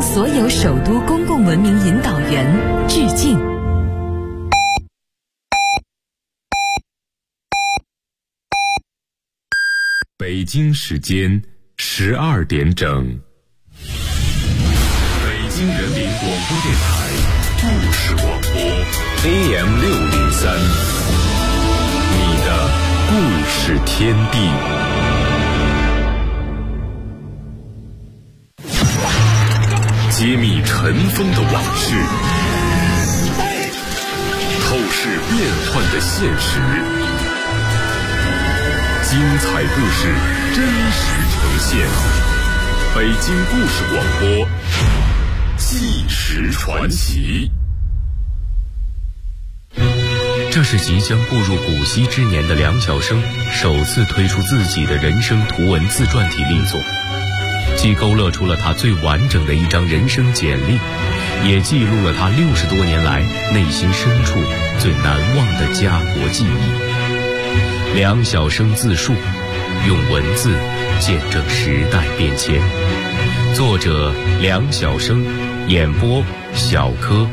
所有首都公共文明引导员致敬。 北京时间12点整，北京人民广播电台故事广播 AM603，你的故事天地。揭秘尘封的往事，透视变幻的现实，精彩故事真实呈现。北京故事广播，纪实传奇。 这是即将步入古稀之年的梁晓声首次推出自己的人生图文自传体力作，既勾勒出了他最完整的一张人生简历，也记录了他60多年来内心深处最难忘的家国记忆。梁晓声自述，用文字见证时代变迁。作者梁晓声，演播小柯。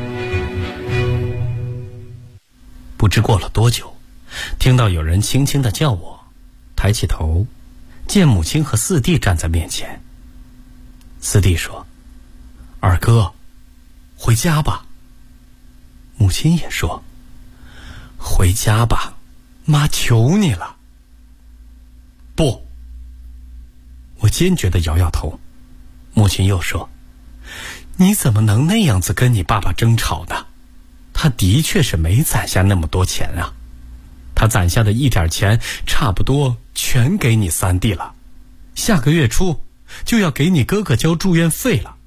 不知过了多久，听到有人轻轻地叫我，抬起头，见母亲和四弟站在面前。四弟说：“二哥，回家吧。”母亲也说：“回家吧，妈求你了。”不，我坚决地摇摇头。母亲又说：“你怎么能那样子跟你爸爸争吵呢？他的确是没攒下那么多钱啊，他攒下的一点钱差不多全给你三弟了，下个月初就要给你哥哥交住院费了。”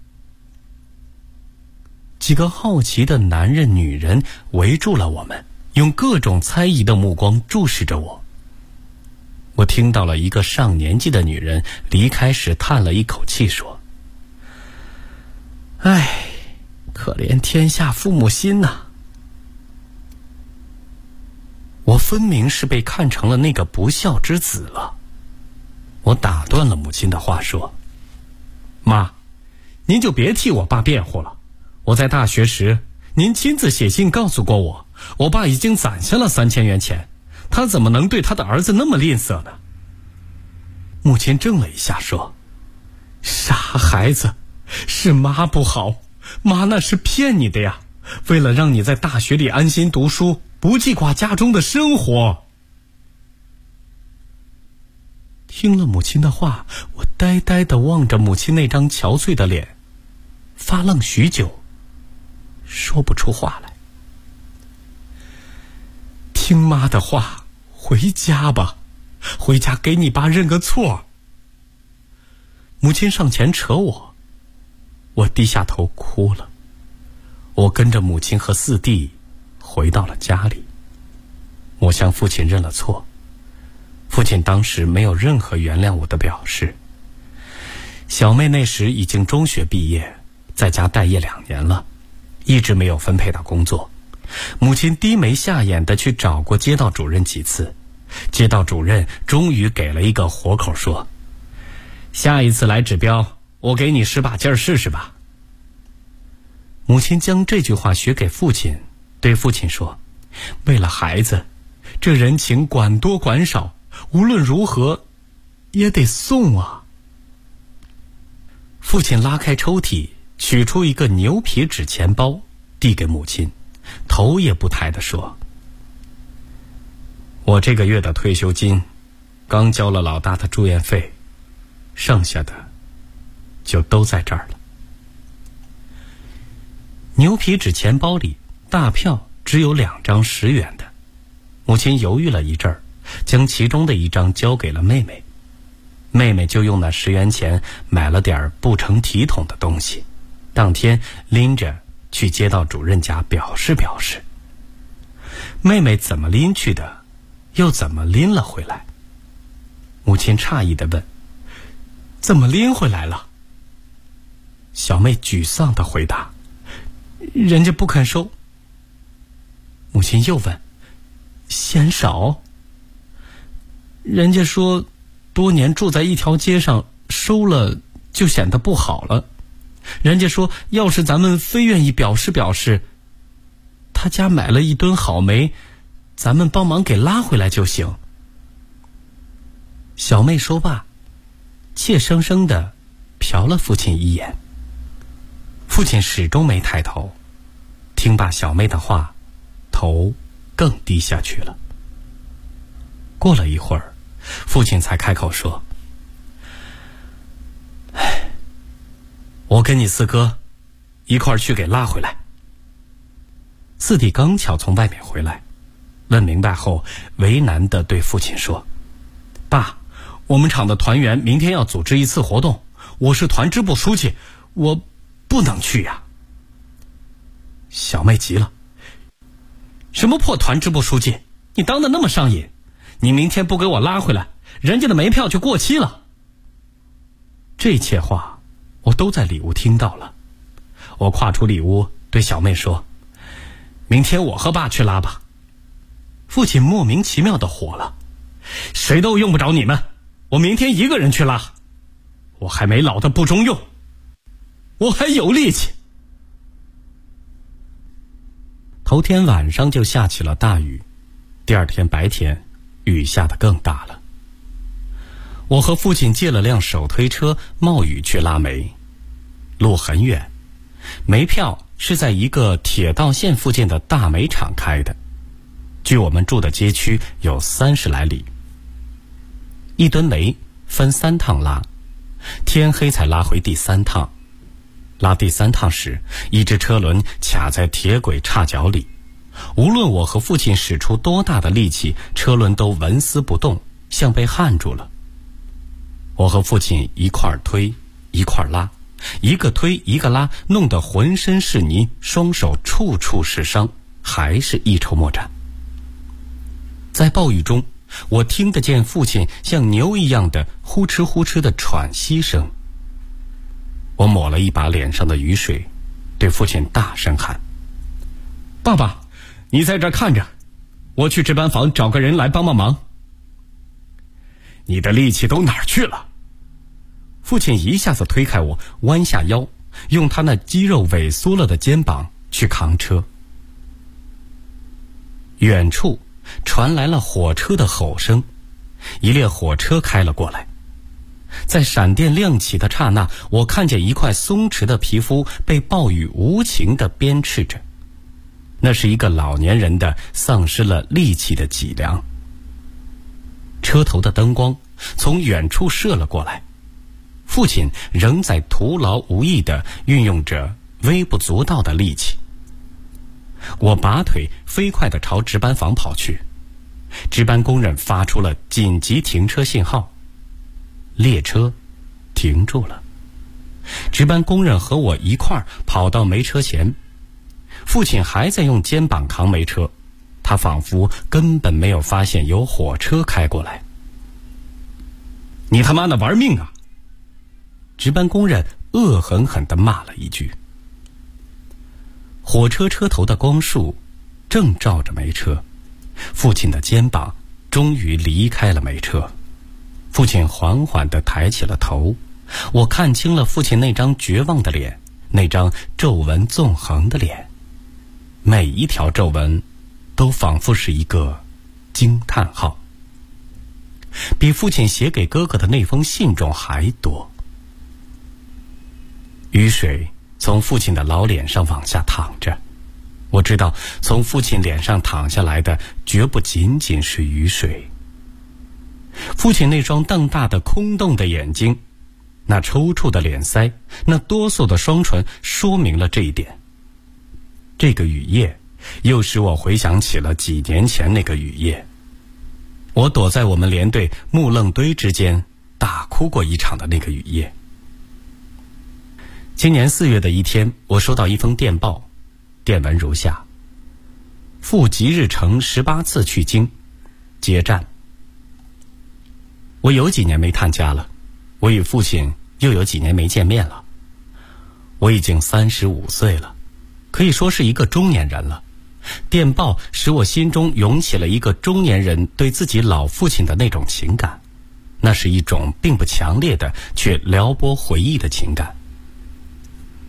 几个好奇的男人女人围住了我们，用各种猜疑的目光注视着我。我听到了一个上年纪的女人离开时叹了一口气说：“唉，可怜天下父母心呐。”我分明是被看成了那个不孝之子了。我打断了母亲的话说：“妈，您就别替我爸辩护了。我在大学时，您亲自写信告诉过我，我爸已经攒下了3000元钱，他怎么能对他的儿子那么吝啬呢？”母亲怔了一下说：“傻孩子，是妈不好，妈那是骗你的呀，为了让你在大学里安心读书，不记挂家中的生活。”听了母亲的话，我呆呆地望着母亲那张憔悴的脸，发愣许久，说不出话来。听妈的话，回家吧，回家给你爸认个错。母亲上前扯我，我低下头哭了。我跟着母亲和四弟回到了家里，我向父亲认了错。父亲当时没有任何原谅我的表示。小妹那时已经中学毕业，在家待业2年了，一直没有分配到工作。母亲低眉下眼地去找过街道主任几次，街道主任终于给了一个活口说：“下一次来指标，我给你使把劲儿试试吧。”母亲将这句话学给父亲，对父亲说：“为了孩子，这人情管多管少，无论如何也得送啊。”父亲拉开抽屉，取出一个牛皮纸钱包，递给母亲，头也不抬地说：“我这个月的退休金刚交了老大的住院费，剩下的就都在这儿了。”牛皮纸钱包里大票只有2张10元的，母亲犹豫了一阵儿，将其中的一张交给了妹妹。妹妹就用那10元钱买了点不成体统的东西，当天拎着去街道主任家表示表示。妹妹怎么拎去的，又怎么拎了回来？母亲诧异地问：“怎么拎回来了？”小妹沮丧地回答：“人家不肯收。”母亲又问：“嫌少？”人家说多年住在一条街上，收了就显得不好了， 人家说要是咱们非愿意表示，他家买了一吨好煤，咱们帮忙给拉回来就行。小妹说罢，怯生生地瞟了父亲一眼。父亲始终没抬头，听罢小妹的话，头更低下去了。过了一会儿，父亲才开口说：我跟你四哥一块儿去给拉回来。四弟刚巧从外面回来，问明白后，为难地对父亲说：爸，我们厂的团员明天要组织一次活动，我是团支部书记，我不能去呀。小妹急了：什么破团支部书记，你当得那么上瘾？你明天不给我拉回来，人家的煤票就过期了。这一切话我都在里屋听到了。我跨出里屋对小妹说：明天我和爸去拉吧。父亲莫名其妙地火了：谁都用不着你们，我明天一个人去拉。我还没老得不中用，我还有力气。头天晚上就下起了大雨，第二天白天雨下得更大了。我和父亲借了辆手推车，冒雨去拉煤。路很远，煤票是在一个铁道线附近的大煤厂开的，距我们住的街区有30来里。一吨煤分3趟拉，天黑才拉回第3趟。拉第3趟时，一只车轮卡在铁轨岔角里，无论我和父亲使出多大的力气，车轮都纹丝不动，像被焊住了。我和父亲一块儿推一块儿拉，一个推一个拉，弄得浑身是泥，双手处处是伤，还是一筹莫展。在暴雨中，我听得见父亲像牛一样的呼哧呼哧的喘息声。我抹了一把脸上的雨水，对父亲大声喊：爸爸，你在这儿看着，我去值班房找个人来帮忙。你的力气都哪儿去了？父亲一下子推开我，弯下腰，用他那肌肉萎缩了的肩膀去扛车。远处传来了火车的吼声，一列火车开了过来。在闪电亮起的刹那，我看见一块松弛的皮肤被暴雨无情地鞭笞着，那是一个老年人的丧失了力气的脊梁。车头的灯光从远处射了过来，父亲仍在徒劳无益地运用着微不足道的力气。我拔腿飞快地朝值班房跑去，值班工人发出了紧急停车信号，列车停住了。值班工人和我一块儿跑到煤车前，父亲还在用肩膀扛煤车，他仿佛根本没有发现有火车开过来。你他妈的玩命啊！值班工人恶狠狠地骂了一句。火车车头的光束正照着煤车，父亲的肩膀终于离开了煤车。父亲缓缓地抬起了头，我看清了父亲那张绝望的脸，那张皱纹纵横的脸，每一条皱纹都仿佛是一个惊叹号，比父亲写给哥哥的那封信中还多。雨水从父亲的老脸上往下淌着，我知道从父亲脸上淌下来的绝不仅仅是雨水。父亲那双瞪大的空洞的眼睛，那抽搐的脸腮，那哆嗦的双唇，说明了这一点。这个雨夜又使我回想起了几年前那个雨夜，我躲在我们连队木楞堆之间大哭过一场的那个雨夜。今年4月的一天，我收到一封电报，电文如下：赴吉日城18次去京，结站。我有几年没探家了，我与父亲又有几年没见面了。我已经35岁了，可以说是一个中年人了。电报使我心中涌起了一个中年人对自己老父亲的那种情感，那是一种并不强烈的却撩拨回忆的情感。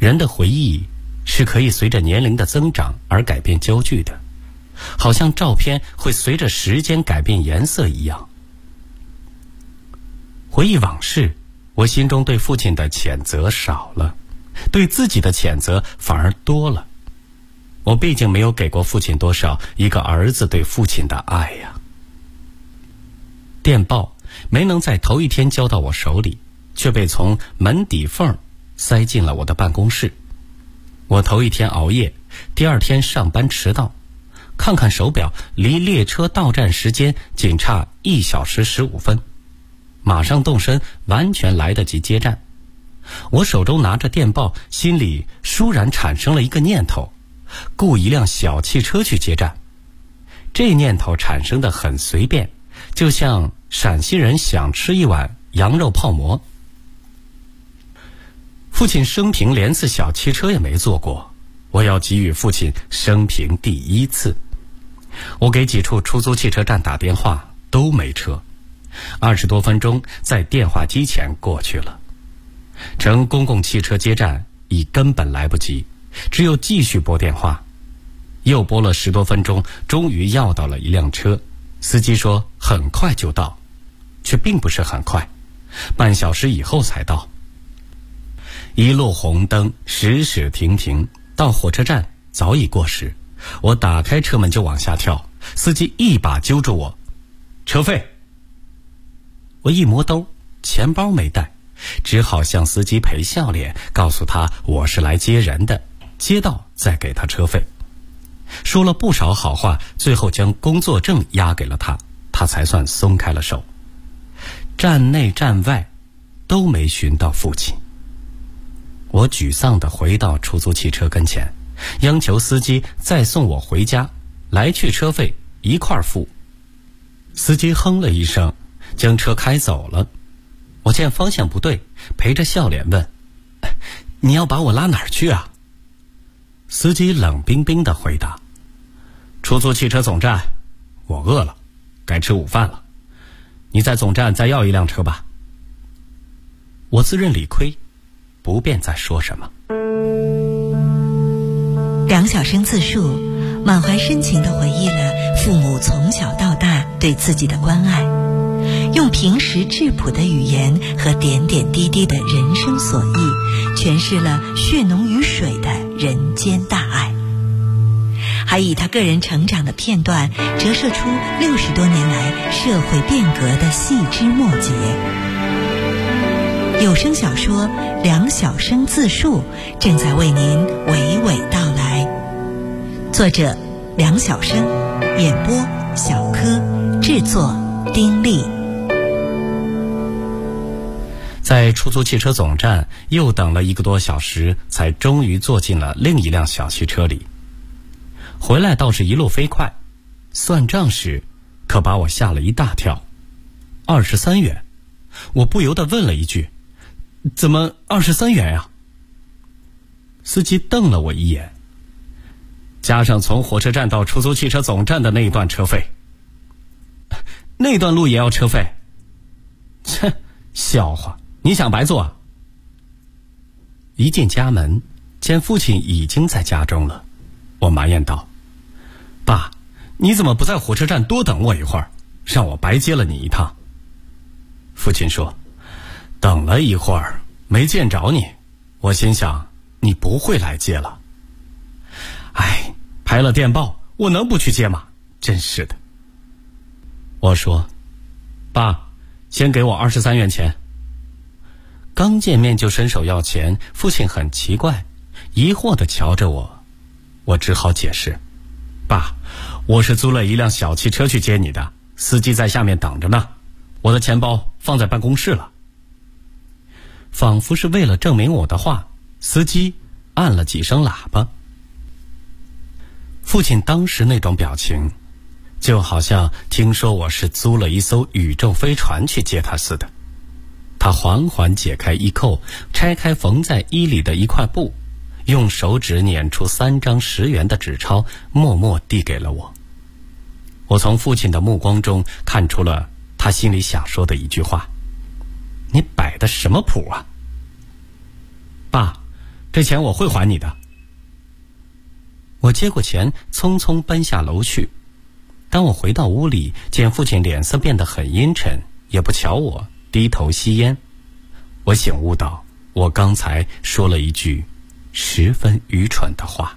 人的回忆是可以随着年龄的增长而改变焦距的，好像照片会随着时间改变颜色一样。回忆往事，我心中对父亲的谴责少了，对自己的谴责反而多了。我毕竟没有给过父亲多少一个儿子对父亲的爱呀。电报没能在头一天交到我手里，却被从门底缝塞进了我的办公室。我头一天熬夜，第二天上班迟到，看看手表，离列车到站时间仅差1小时15分，马上动身，完全来得及接站。我手中拿着电报，心里倏然产生了一个念头，雇一辆小汽车去接站。这念头产生的很随便，就像陕西人想吃一碗羊肉泡馍。父亲生平连次小汽车也没坐过，我要给予父亲生平第一次。我给几处出租汽车站打电话，都没车，20多分钟在电话机前过去了。乘公共汽车接站已根本来不及，只有继续拨电话。又拨了10多分钟，终于要到了一辆车，司机说很快就到，却并不是很快，半小时以后才到。一路红灯，时时停停，到火车站早已过时。我打开车门就往下跳，司机一把揪住我，车费。我一摸兜，钱包没带，只好向司机赔笑脸，告诉他我是来接人的，接到再给他车费。说了不少好话，最后将工作证押给了他，他才算松开了手。站内站外都没寻到父亲。我沮丧地回到出租汽车跟前，央求司机再送我回家，来去车费一块付。司机哼了一声，将车开走了。我见方向不对，陪着笑脸问：你要把我拉哪儿去啊？司机冷冰冰地回答：出租汽车总站，我饿了，该吃午饭了，你在总站再要一辆车吧。我自认理亏，不便再说什么。 梁晓声自述，满怀深情地回忆了父母从小到大对自己的关爱，用平实质朴的语言和点点滴滴的人生所忆，诠释了血浓于水的人间大爱，还以他个人成长的片段折射出60多年来社会变革的细枝末节。有声小说《梁晓声自述》正在为您娓娓道来，作者梁晓声，演播小柯，制作丁力。 在出租汽车总站又等了1个多小时，才终于坐进了另一辆小汽车里。回来倒是一路飞快，算账时可把我吓了一大跳。23元，我不由得问了一句：怎么23元呀？司机瞪了我一眼，加上从火车站到出租汽车总站的那一段车费。那段路也要车费？切，笑话，你想白做啊？一进家门，见父亲已经在家中了，我埋怨道：爸，你怎么不在火车站多等我一会儿，让我白接了你一趟？父亲说：等了一会儿没见着你，我心想你不会来接了。哎，拍了电报，我能不去接吗？真是的。我说：爸，先给我23元钱。刚见面就伸手要钱，父亲很奇怪，疑惑地瞧着我。我只好解释：爸，我是租了一辆小汽车去接你的，司机在下面等着呢，我的钱包放在办公室了。仿佛是为了证明我的话，司机按了几声喇叭。父亲当时那种表情，就好像听说我是租了一艘宇宙飞船去接他似的。他缓缓解开衣扣，拆开缝在衣里的一块布，用手指捻出3张10元的纸钞，默默递给了我。我从父亲的目光中看出了他心里想说的一句话：你摆的什么谱啊？爸， 这钱我会还你的。我接过钱，匆匆奔下楼去。当我回到屋里，见父亲脸色变得很阴沉，也不瞧我，低头吸烟。我醒悟到，我刚才说了一句十分愚蠢的话。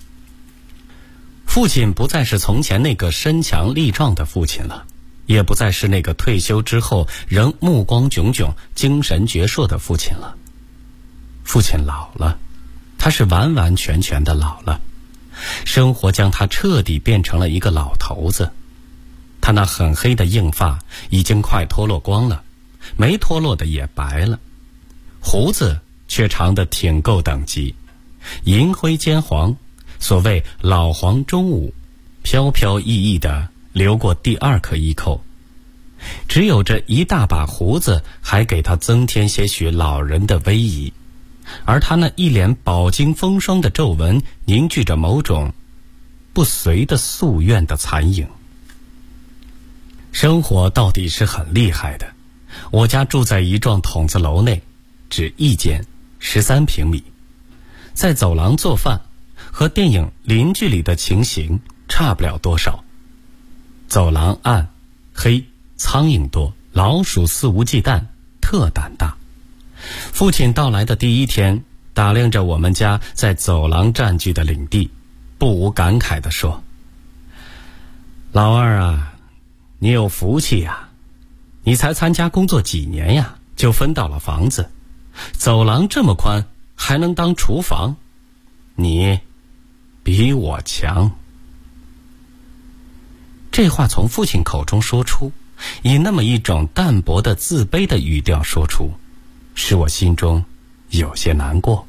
父亲不再是从前那个身强力壮的父亲了，也不再是那个退休之后仍目光炯炯、精神矍铄的父亲了。父亲老了，他是完完全全的老了。生活将他彻底变成了一个老头子。他那很黑的硬发已经快脱落光了，没脱落的也白了，胡子却长得挺够等级，银灰兼黄，所谓老黄中午，飘飘逸逸地流过第二颗衣扣。只有这一大把胡子还给他增添些许老人的威仪，而他那一脸饱经风霜的皱纹凝聚着某种不遂的夙愿的残影。生活到底是很厉害的。我家住在一幢筒子楼内，只一间，13平米。在走廊做饭，和电影《邻居》里的情形差不了多少。走廊暗、黑，苍蝇多，老鼠肆无忌惮，特胆大。父亲到来的第一天，打量着我们家在走廊占据的领地，不无感慨地说：“老二啊，你有福气呀！你才参加工作几年呀，就分到了房子，走廊这么宽，还能当厨房，你比我强。”这话从父亲口中说出，以那么一种淡薄的自卑的语调说出，使我心中有些难过。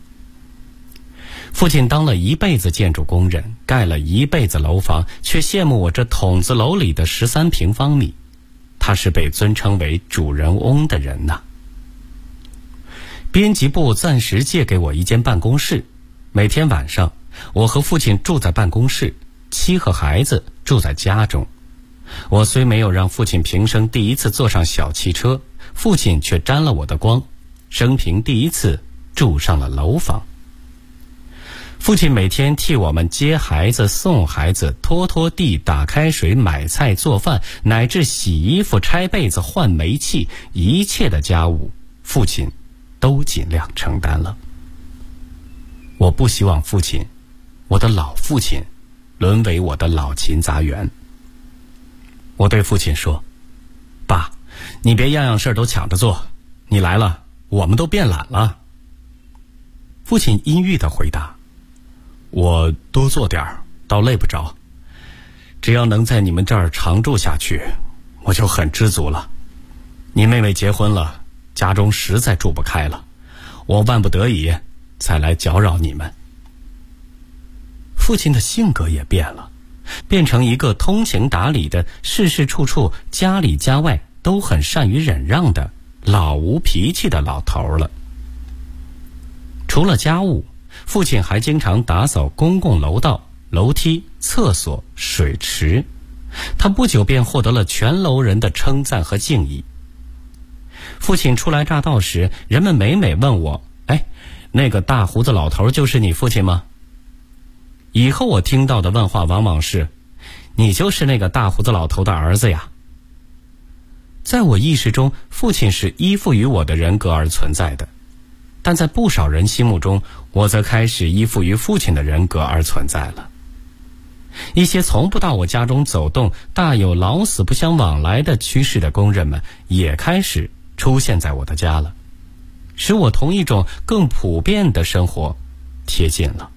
父亲当了一辈子建筑工人，盖了一辈子楼房，却羡慕我这筒子楼里的13平方米。他是被尊称为主人翁的人呐。编辑部暂时借给我一间办公室，每天晚上我和父亲住在办公室，妻和孩子住在家中。我虽没有让父亲平生第一次坐上小汽车，父亲却沾了我的光，生平第一次住上了楼房。父亲每天替我们接孩子、送孩子、拖拖地、打开水、买菜、做饭，乃至洗衣服、拆被子、换煤气，一切的家务，父亲都尽量承担了。我不希望父亲，我的老父亲，沦为我的老勤杂员。我对父亲说：“爸，你别样样事都抢着做，你来了，我们都变懒了。”父亲阴郁地回答：“我多做点儿，倒累不着。只要能在你们这儿常住下去，我就很知足了。你妹妹结婚了，家中实在住不开了，我万不得已才来搅扰你们。”父亲的性格也变了，变成一个通情达理的，事事处处家里家外都很善于忍让的老无脾气的老头了。除了家务，父亲还经常打扫公共楼道、楼梯、厕所、水池。他不久便获得了全楼人的称赞和敬意。父亲初来乍到时，人们每每问我：“哎，那个大胡子老头就是你父亲吗？”以后我听到的问话往往是：“你就是那个大胡子老头的儿子呀。”在我意识中，父亲是依附于我的人格而存在的，但在不少人心目中，我则开始依附于父亲的人格而存在了。一些从不到我家中走动、大有老死不相往来的趋势的工人们，也开始出现在我的家了，使我同一种更普遍的生活贴近了。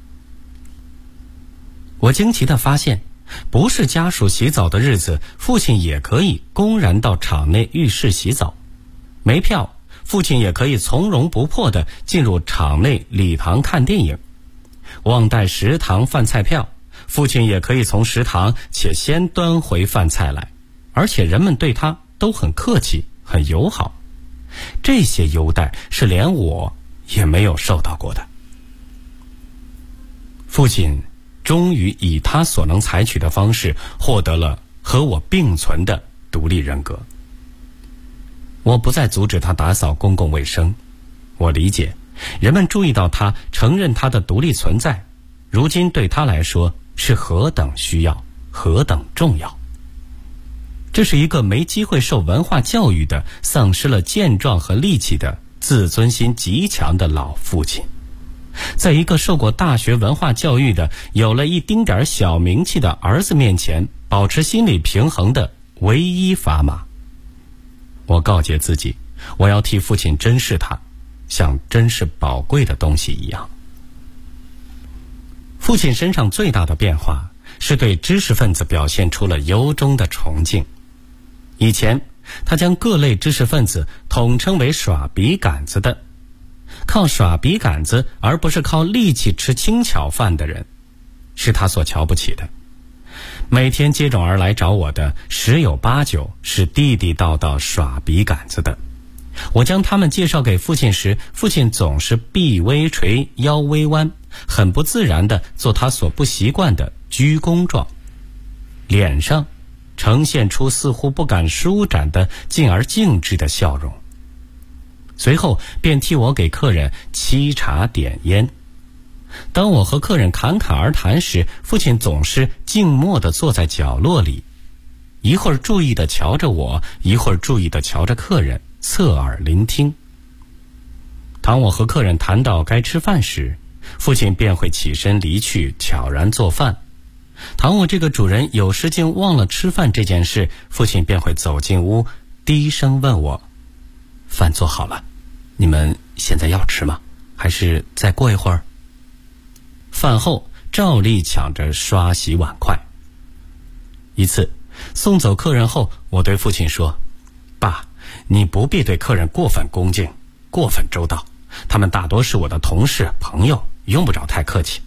我惊奇地发现，不是家属洗澡的日子，父亲也可以公然到场内浴室洗澡。没票，父亲也可以从容不迫地进入场内礼堂看电影。忘带食堂饭菜票，父亲也可以从食堂且先端回饭菜来，而且人们对他都很客气，很友好。这些优待是连我也没有受到过的。父亲终于以他所能采取的方式获得了和我并存的独立人格。我不再阻止他打扫公共卫生，我理解人们注意到他，承认他的独立存在，如今对他来说是何等需要，何等重要。这是一个没机会受文化教育的、丧失了健壮和力气的、自尊心极强的老父亲，在一个受过大学文化教育的、有了一丁点小名气的儿子面前保持心理平衡的唯一砝码。我告诫自己，我要替父亲珍视他，像珍视宝贵的东西一样。父亲身上最大的变化是对知识分子表现出了由衷的崇敬。以前他将各类知识分子统称为耍笔杆子的，靠耍笔杆子而不是靠力气吃轻巧饭的人，是他所瞧不起的。每天接踵而来找我的十有八九是地地道道耍笔杆子的。我将他们介绍给父亲时，父亲总是臂微垂，腰微弯，很不自然地做他所不习惯的鞠躬状，脸上呈现出似乎不敢舒展的进而静止的笑容。随后便替我给客人沏茶点烟。当我和客人侃侃而谈时，父亲总是静默地坐在角落里，一会儿注意地瞧着我，一会儿注意地瞧着客人，侧耳聆听。当我和客人谈到该吃饭时，父亲便会起身离去，悄然做饭。倘我这个主人有时竟忘了吃饭这件事，父亲便会走进屋，低声问我：饭做好了，你们现在要吃吗？还是再过一会儿？饭后照例抢着刷洗碗筷。一次送走客人后，我对父亲说：爸，你不必对客人过分恭敬，过分周到，他们大多是我的同事朋友，用不着太客气。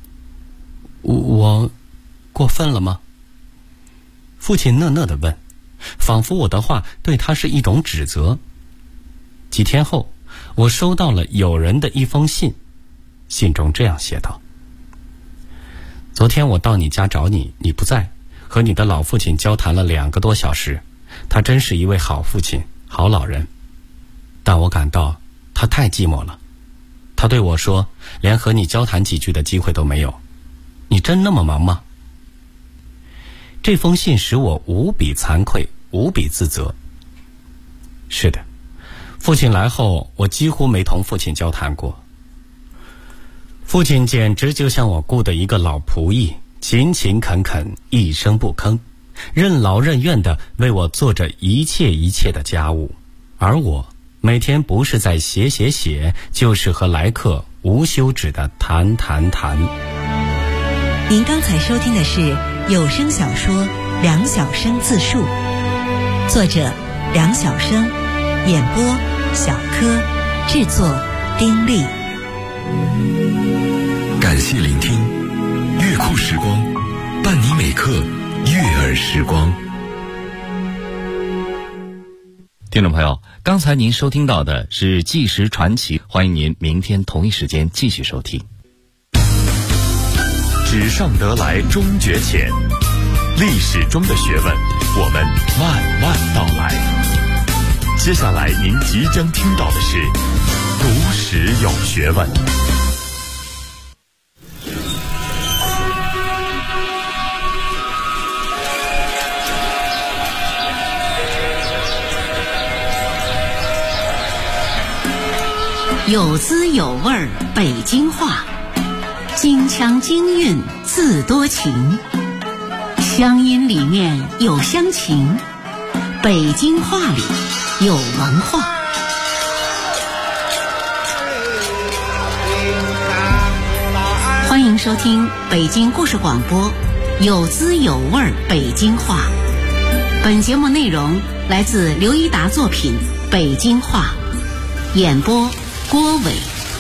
我过分了吗？父亲讷讷地问，仿佛我的话对他是一种指责。几天后，我收到了友人的一封信，信中这样写道：昨天我到你家找你，你不在，和你的老父亲交谈了2个多小时，他真是一位好父亲，好老人，但我感到他太寂寞了。他对我说，连和你交谈几句的机会都没有。你真那么忙吗？这封信使我无比惭愧，无比自责。是的，父亲来后，我几乎没同父亲交谈过。父亲简直就像我雇的一个老仆役，勤勤恳恳，一声不吭，任劳任怨地为我做着一切的家务，而我每天不是在写，就是和来客无休止的谈。 您刚才收听的是有声小说《梁晓声自述》，作者梁晓声，演播小柯，制作丁力。 感谢聆听，乐库时光，伴你每刻悦耳时光。 听众朋友，刚才您收听到的是纪实传奇，欢迎您明天同一时间继续收听。 纸上得来终觉浅，历史中的学问，我们慢慢道来。接下来您即将听到的是读史有学问。 有滋有味北京话，京腔京韵自多情，乡音里面有乡情，北京话里有文化。欢迎收听北京故事广播有滋有味北京话。本节目内容来自刘一达作品《北京话》，演播郭伟。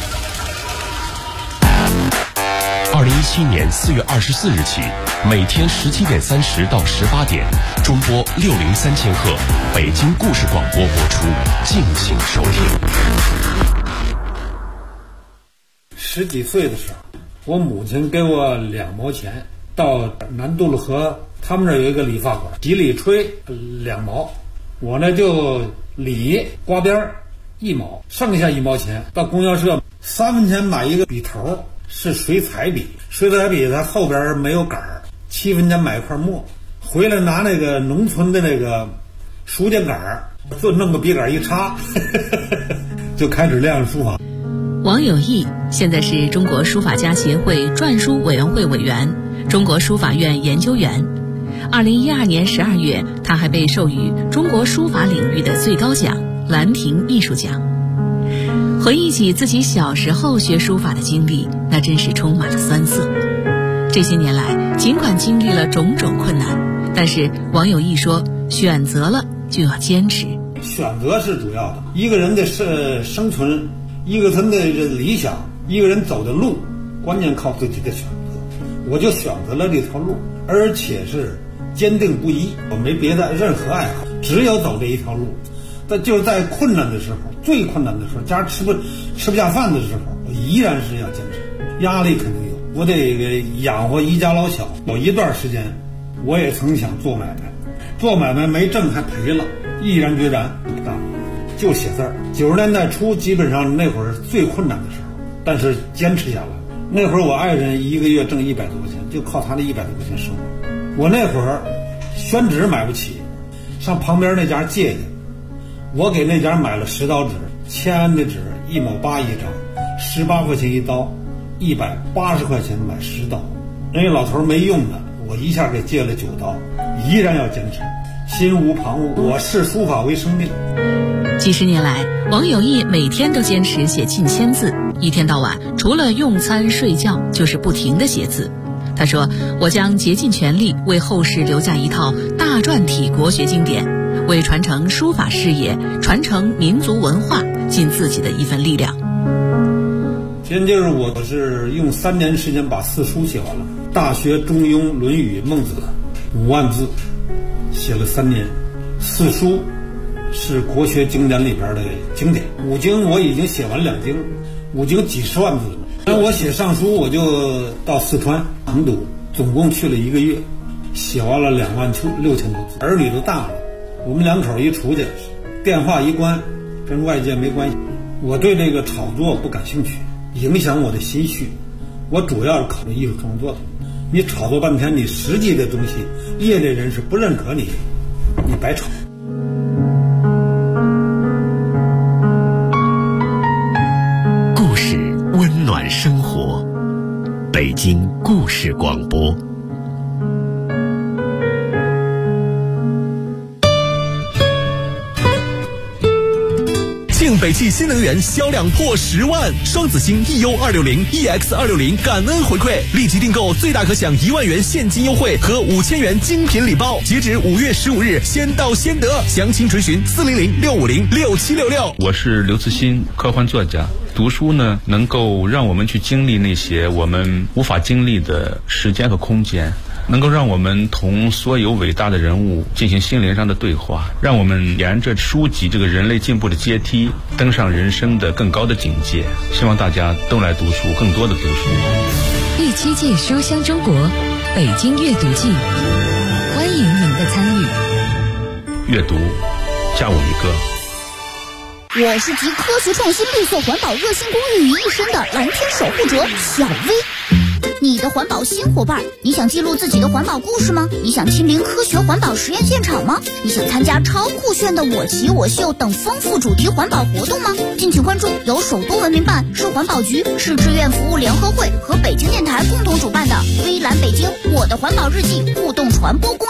2017年4月24日起，每天17点30到18点，中波603千赫，北京故事广播播出，敬请收听。 10几岁的时候，我母亲给我2毛钱，到南渡路河，他们那有一个理发馆，几里吹2毛，我呢就理刮边儿， 1毛，剩下1毛钱到供销社3分钱买一个笔头，是水彩笔，水彩笔它后边没有杆儿，7分钱买一块墨，回来拿那个农村的那个书架杆儿，就弄个笔杆一插就开始练书法。 王有义现在是中国书法家协会篆书委员会委员、中国书法院研究员。2012年12月，他还被授予中国书法领域的最高奖兰亭艺术奖。回忆起自己小时候学书法的经历，那真是充满了酸涩。这些年来，尽管经历了种种困难，但是王有义说，选择了就要坚持。 选择是主要的，一个人的生存，一个人的理想，一个人走的路，关键靠自己的选择。我就选择了这条路，而且是坚定不移，我没别的任何爱好，只有走这一条路。但就是在困难的时候，最困难的时候，家吃不下饭的时候，我依然是要坚持。压力肯定有，我得养活一家老小。有一段时间，我也曾想做买卖，做买卖没挣还赔了，毅然决然不干，就写字儿。90年代初，基本上那会儿是最困难的时候，但是坚持下来。那会儿我爱人一个月挣100多块钱，就靠他的100多块钱生活。我那会儿宣纸买不起，上旁边那家借去。我给那家买了10刀纸，签安的纸1毛8一张，18块钱一刀，180块钱买10刀。人家老头没用的，我一下给借了9刀，依然要坚持，心无旁骛。我视书法为生命。 几十年来，王有义每天都坚持写近1000字，一天到晚除了用餐睡觉，就是不停地写字。他说：“我将竭尽全力为后世留下一套大篆体国学经典，为传承书法事业、传承民族文化尽自己的一份力量。” 今天就是我是用3年时间把4书写完了，《大学》《中庸》《论语》《孟子》5万字，写了3年。4书是国学经典里边的经典，5经我已经写完2经，5经几十万字了。那我写上书，我就到四川成都，总共去了1个月，写完了26000多字。儿女都大了，我们2口一出去，电话一关，跟外界没关系。我对这个炒作不感兴趣，影响我的心绪。我主要是考虑艺术创作的。你炒作半天，你实际的东西，业内人士不认可你，你白炒。 故事温暖生活，北京故事广播。北汽新能源销量破10万，双子星 EU260、EX260 感恩回馈，立即订购最大可享1万元现金优惠和5000元精品礼包，截止5月15日，先到先得。详情垂询400-650-6766。 我是刘慈欣，科幻作家。读书呢，能够让我们去经历那些我们无法经历的时间和空间，能够让我们同所有伟大的人物进行心灵上的对话，让我们沿着书籍这个人类进步的阶梯登上人生的更高的境界。希望大家都来读书，更多的读书。 第7届书香中国北京阅读季，欢迎您的参与。 阅读，加我一个。 我是集科学创新、绿色环保、热心公益于一身的蓝天守护者小薇。你的环保新伙伴，你想记录自己的环保故事吗？你想亲临科学环保实验现场吗？你想参加超酷炫的我骑我秀等丰富主题环保活动吗？敬请关注由首都文明办、市环保局、市志愿服务联合会和北京电台共同主办的微蓝北京我的环保日记互动传播公